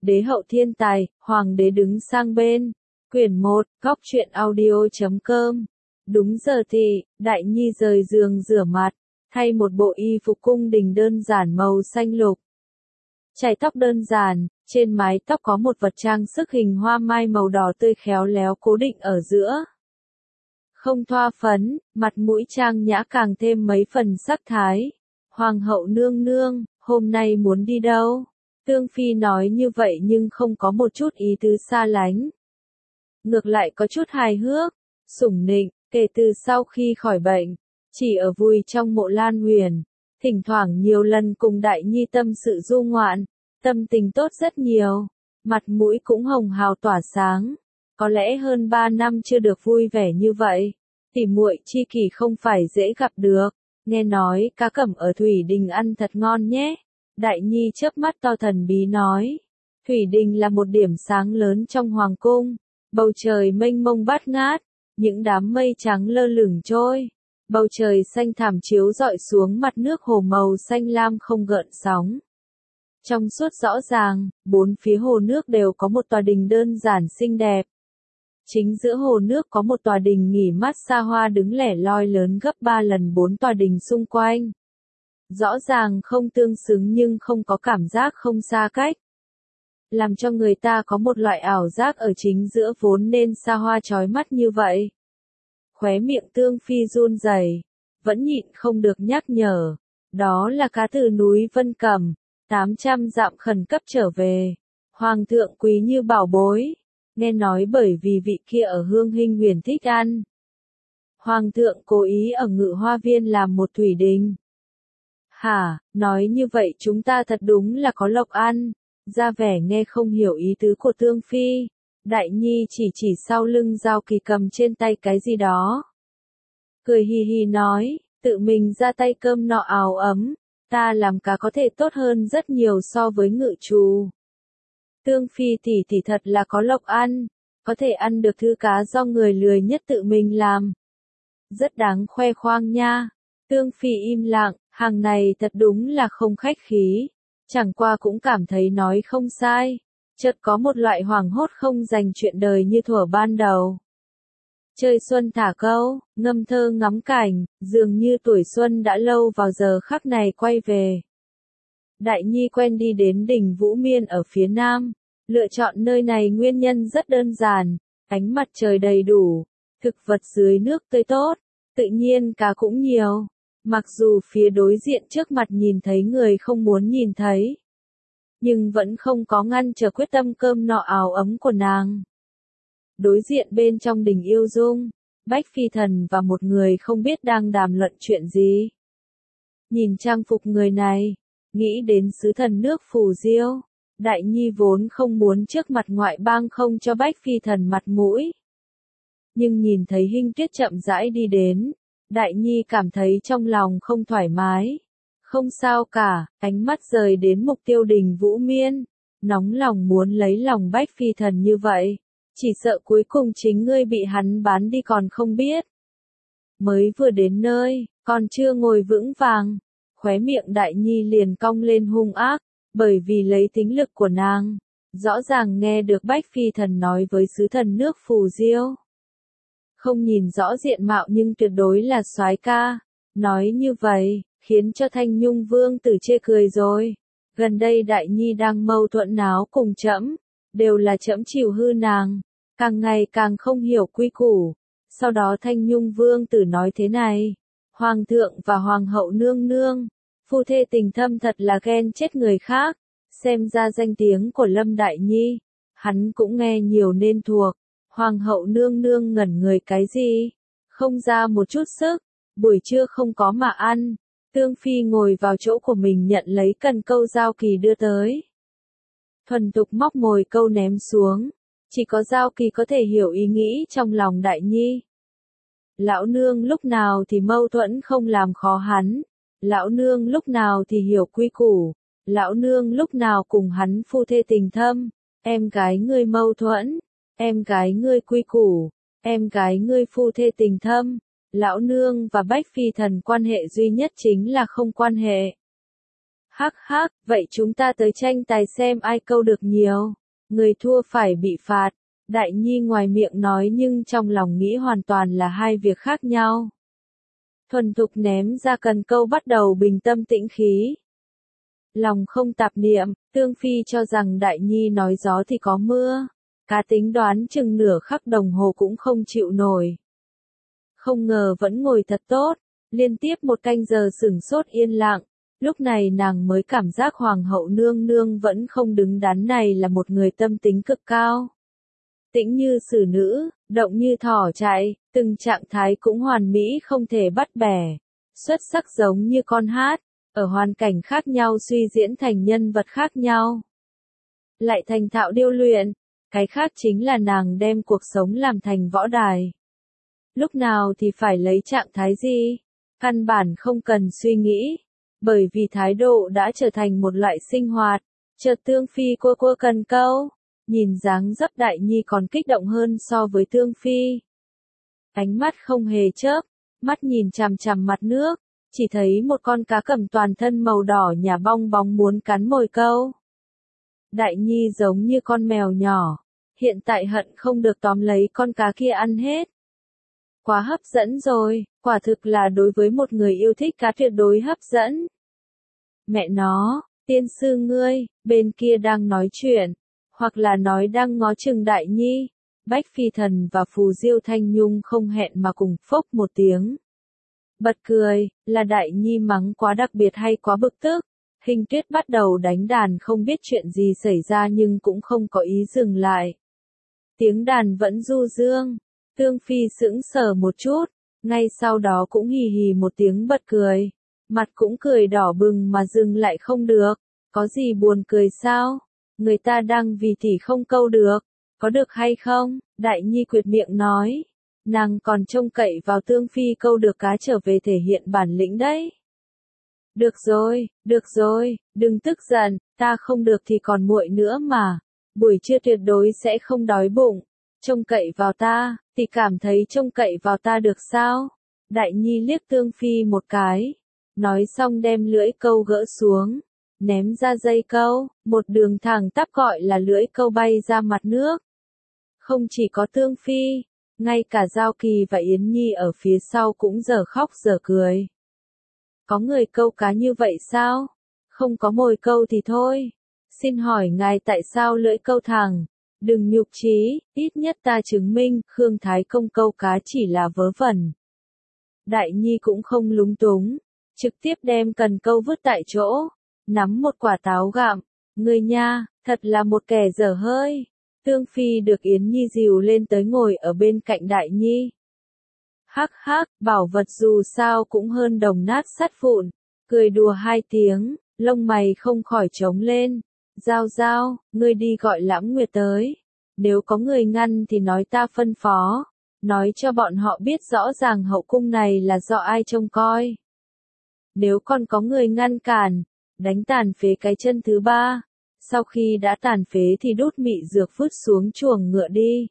Đế hậu thiên tài, hoàng đế đứng sang bên. Quyển 1, góc truyện audio.com. Đúng giờ thì, Đại Nhi rời giường rửa mặt, thay một bộ y phục cung đình đơn giản màu xanh lục. Chải tóc đơn giản, trên mái tóc có một vật trang sức hình hoa mai màu đỏ tươi khéo léo cố định ở giữa. Không thoa phấn, mặt mũi trang nhã càng thêm mấy phần sắc thái. Hoàng hậu nương nương, hôm nay muốn đi đâu? Tương Phi nói như vậy nhưng không có một chút ý tứ xa lánh. Ngược lại có chút hài hước, sủng nịnh, kể từ sau khi khỏi bệnh, chỉ ở vui trong mộ Lan Huyền, thỉnh thoảng nhiều lần cùng Đại Nhi tâm sự du ngoạn, tâm tình tốt rất nhiều, mặt mũi cũng hồng hào tỏa sáng. Có lẽ hơn 3 năm chưa được vui vẻ như vậy, tỉ muội chi kỷ không phải dễ gặp được. Nghe nói cá cẩm ở Thủy Đình ăn thật ngon nhé. Đại Nhi chớp mắt to thần bí nói. Thủy Đình là một điểm sáng lớn trong hoàng cung. Bầu trời mênh mông bát ngát, những đám mây trắng lơ lửng trôi. Bầu trời xanh thẳm chiếu rọi xuống mặt nước hồ màu xanh lam không gợn sóng. Trong suốt rõ ràng, bốn phía hồ nước đều có một tòa đình đơn giản xinh đẹp. Chính giữa hồ nước có một tòa đình nghỉ mát xa hoa đứng lẻ loi lớn gấp 3 lần 4 tòa đình xung quanh. Rõ ràng không tương xứng nhưng không có cảm giác không xa cách. Làm cho người ta có một loại ảo giác ở chính giữa vốn nên xa hoa chói mắt như vậy. Khóe miệng Tương Phi run rẩy, vẫn nhịn không được nhắc nhở. Đó là cá từ núi Vân Cẩm, 800 dặm khẩn cấp trở về. Hoàng thượng quý như bảo bối. Nghe nói bởi vì vị kia ở Hương Hinh Huyền thích ăn. Hoàng thượng cố ý ở Ngự Hoa Viên làm một thủy đình. Hả, nói như vậy chúng ta thật đúng là có lộc ăn. Ra vẻ nghe không hiểu ý tứ của Tương Phi. Đại Nhi chỉ sau lưng Giao Kỳ cầm trên tay cái gì đó. Cười hì hì nói, tự mình ra tay cơm nọ áo ấm. Ta làm cá có thể tốt hơn rất nhiều so với ngự trù. Tương Phi tỷ thật là có lộc ăn, có thể ăn được thứ cá do người lười nhất tự mình làm. Rất đáng khoe khoang nha. Tương Phi im lặng, hàng này thật đúng là không khách khí. Chẳng qua cũng cảm thấy nói không sai. Chợt có một loại hoảng hốt không dành chuyện đời như thuở ban đầu. Chơi xuân thả câu, ngâm thơ ngắm cảnh, dường như tuổi xuân đã lâu vào giờ khắc này quay về. Đại Nhi quen đi đến đỉnh Vũ Miên ở phía nam. Lựa chọn nơi này nguyên nhân rất đơn giản, ánh mặt trời đầy đủ, thực vật dưới nước tươi tốt, tự nhiên cá cũng nhiều. Mặc dù phía đối diện trước mặt nhìn thấy người không muốn nhìn thấy, nhưng vẫn không có ngăn trở quyết tâm cơm nọ áo ấm của nàng. Đối diện bên trong đình Yêu Dung, Bách Phi Thần và một người không biết đang đàm luận chuyện gì. Nhìn trang phục người này, nghĩ đến sứ thần nước Phù Diêu. Đại Nhi vốn không muốn trước mặt ngoại bang không cho Bách Phi Thần mặt mũi. Nhưng nhìn thấy Hinh Tuyết chậm rãi đi đến, Đại Nhi cảm thấy trong lòng không thoải mái. Không sao cả, ánh mắt rời đến mục tiêu đình Vũ Miên. Nóng lòng muốn lấy lòng Bách Phi Thần như vậy. Chỉ sợ cuối cùng chính ngươi bị hắn bán đi còn không biết. Mới vừa đến nơi, còn chưa ngồi vững vàng. Khóe miệng Đại Nhi liền cong lên hung ác. Bởi vì lấy tính lực của nàng, rõ ràng nghe được Bách Phi Thần nói với sứ thần nước Phù Diêu. Không nhìn rõ diện mạo nhưng tuyệt đối là soái ca. Nói như vậy, khiến cho Thanh Nhung Vương tử chê cười rồi. Gần đây Đại Nhi đang mâu thuẫn náo cùng trẫm, đều là trẫm chịu hư nàng, càng ngày càng không hiểu quy củ. Sau đó Thanh Nhung Vương tử nói thế này, Hoàng thượng và Hoàng hậu nương nương. Phu thê tình thâm thật là ghen chết người khác, xem ra danh tiếng của Lâm Đại Nhi, hắn cũng nghe nhiều nên thuộc. Hoàng hậu nương nương ngẩn người cái gì? Không ra một chút sức, buổi trưa không có mà ăn. Tương Phi ngồi vào chỗ của mình nhận lấy cần câu Giao Kỳ đưa tới. Thuần thục móc mồi câu ném xuống, chỉ có Giao Kỳ có thể hiểu ý nghĩ trong lòng Đại Nhi. Lão nương lúc nào thì mâu thuẫn không làm khó hắn. Lão nương lúc nào thì hiểu quy củ, lão nương lúc nào cùng hắn phu thê tình thâm, em gái ngươi mâu thuẫn, em gái ngươi quy củ, em gái ngươi phu thê tình thâm, lão nương và Bách Phi Thần quan hệ duy nhất chính là không quan hệ. Hắc hắc, vậy chúng ta tới tranh tài xem ai câu được nhiều. Người thua phải bị phạt. Đại Nhi ngoài miệng nói nhưng trong lòng nghĩ hoàn toàn là hai việc khác nhau. Thuần thục ném ra cần câu bắt đầu bình tâm tĩnh khí. Lòng không tạp niệm, Tương Phi cho rằng Đại Nhi nói gió thì có mưa. Cá tính đoán chừng nửa khắc đồng hồ cũng không chịu nổi. Không ngờ vẫn ngồi thật tốt, liên tiếp một canh giờ sửng sốt yên lặng. Lúc này nàng mới cảm giác hoàng hậu nương nương vẫn không đứng đắn, này là một người tâm tính cực cao. Tĩnh như xử nữ, động như thỏ chạy, từng trạng thái cũng hoàn mỹ không thể bắt bẻ. Xuất sắc giống như con hát, ở hoàn cảnh khác nhau suy diễn thành nhân vật khác nhau. Lại thành thạo điêu luyện, cái khác chính là nàng đem cuộc sống làm thành võ đài. Lúc nào thì phải lấy trạng thái gì? Căn bản không cần suy nghĩ. Bởi vì thái độ đã trở thành một loại sinh hoạt. Chợt Tương Phi cua cua cần câu. Nhìn dáng dấp Đại Nhi còn kích động hơn so với Tương Phi. Ánh mắt không hề chớp, mắt nhìn chằm chằm mặt nước, chỉ thấy một con cá cầm toàn thân màu đỏ nhả bong bóng muốn cắn mồi câu. Đại Nhi giống như con mèo nhỏ, hiện tại hận không được tóm lấy con cá kia ăn hết. Quá hấp dẫn rồi, quả thực là đối với một người yêu thích cá tuyệt đối hấp dẫn. Mẹ nó, tiên sư ngươi, bên kia đang nói chuyện, hoặc là nói đang ngó chừng Đại Nhi. Bách Phi Thần và Phù Diêu Thanh Nhung không hẹn mà cùng phốc một tiếng. Bật cười, là Đại Nhi mắng quá đặc biệt hay quá bực tức. Hình Tuyết bắt đầu đánh đàn không biết chuyện gì xảy ra nhưng cũng không có ý dừng lại. Tiếng đàn vẫn du dương, Tương Phi sững sờ một chút, ngay sau đó cũng hì hì một tiếng bật cười. Mặt cũng cười đỏ bừng mà dừng lại không được, có gì buồn cười sao? Người ta đang vì tỷ không câu được, có được hay không? Đại Nhi quyệt miệng nói, nàng còn trông cậy vào Tương Phi câu được cá trở về thể hiện bản lĩnh đấy. Được rồi, đừng tức giận, ta không được thì còn muội nữa mà, buổi trưa tuyệt đối sẽ không đói bụng, trông cậy vào ta, thì cảm thấy trông cậy vào ta được sao? Đại Nhi liếc Tương Phi một cái, nói xong đem lưỡi câu gỡ xuống, ném ra dây câu, một đường thẳng tắp gọi là lưỡi câu bay ra mặt nước. Không chỉ có Tương Phi, ngay cả Giao Kỳ và Yến Nhi ở phía sau cũng dở khóc dở cười. Có người câu cá như vậy sao? Không có mồi câu thì thôi. Xin hỏi ngài tại sao lưỡi câu thẳng? Đừng nhục chí, ít nhất ta chứng minh, Khương Thái Công câu cá chỉ là vớ vẩn. Đại Nhi cũng không lúng túng, trực tiếp đem cần câu vứt tại chỗ, nắm một quả táo gặm. Người nha, thật là một kẻ dở hơi. Tương Phi được Yến Nhi dìu lên tới ngồi ở bên cạnh Đại Nhi. Hắc hắc, bảo vật dù sao cũng hơn đồng nát sắt vụn. Cười đùa hai tiếng, lông mày không khỏi trống lên. Giao Giao, ngươi đi gọi Lãm Nguyệt tới. Nếu có người ngăn thì nói ta phân phó. Nói cho bọn họ biết rõ ràng hậu cung này là do ai trông coi. Nếu còn có người ngăn cản, đánh tàn phế cái chân thứ ba. Sau khi đã tàn phế thì đút mị dược vứt xuống chuồng ngựa đi.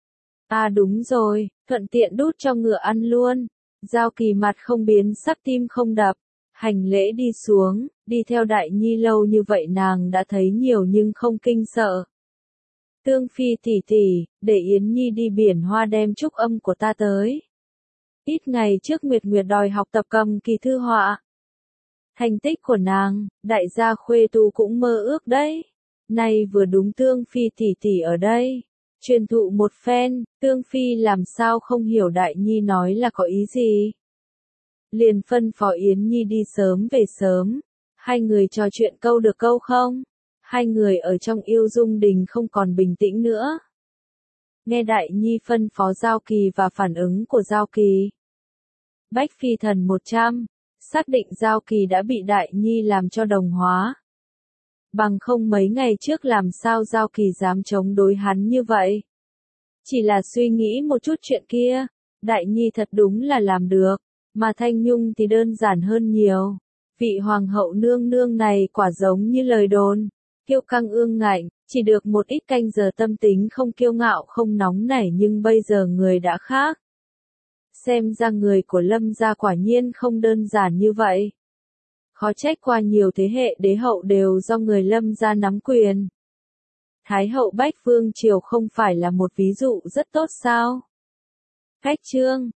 À đúng rồi, thuận tiện đút cho ngựa ăn luôn. Giao Kỳ mặt không biến sắc tim không đập. Hành lễ đi xuống, đi theo Đại Nhi lâu như vậy nàng đã thấy nhiều nhưng không kinh sợ. Tương Phi tỷ tỷ, để Yến Nhi đi biển hoa đem trúc âm của ta tới. Ít ngày trước Nguyệt Nguyệt đòi học tập cầm kỳ thư họa. Thành tích của nàng, đại gia khuê tu cũng mơ ước đấy. Này vừa đúng Tương Phi tỷ tỷ ở đây. Truyền thụ một phen, Tương Phi làm sao không hiểu Đại Nhi nói là có ý gì. Liền phân phó Yến Nhi đi sớm về sớm. Hai người trò chuyện câu được câu không? Hai người ở trong Yêu Dung Đình không còn bình tĩnh nữa. Nghe Đại Nhi phân phó Giao Kỳ và phản ứng của Giao Kỳ. Bách Phi Thần 100, xác định Giao Kỳ đã bị Đại Nhi làm cho đồng hóa. Bằng không mấy ngày trước làm sao Giao Kỳ dám chống đối hắn như vậy. Chỉ là suy nghĩ một chút chuyện kia, Đại Nhi thật đúng là làm được, mà Thanh Nhung thì đơn giản hơn nhiều. Vị hoàng hậu nương nương này quả giống như lời đồn, kiêu căng ương ngạnh, chỉ được một ít canh giờ tâm tính không kiêu ngạo không nóng nảy nhưng bây giờ người đã khác. Xem ra người của Lâm gia quả nhiên không đơn giản như vậy. Khó trách qua nhiều thế hệ đế hậu đều do người Lâm gia nắm quyền. Thái hậu Bách Vương Triều không phải là một ví dụ rất tốt sao? Khách chương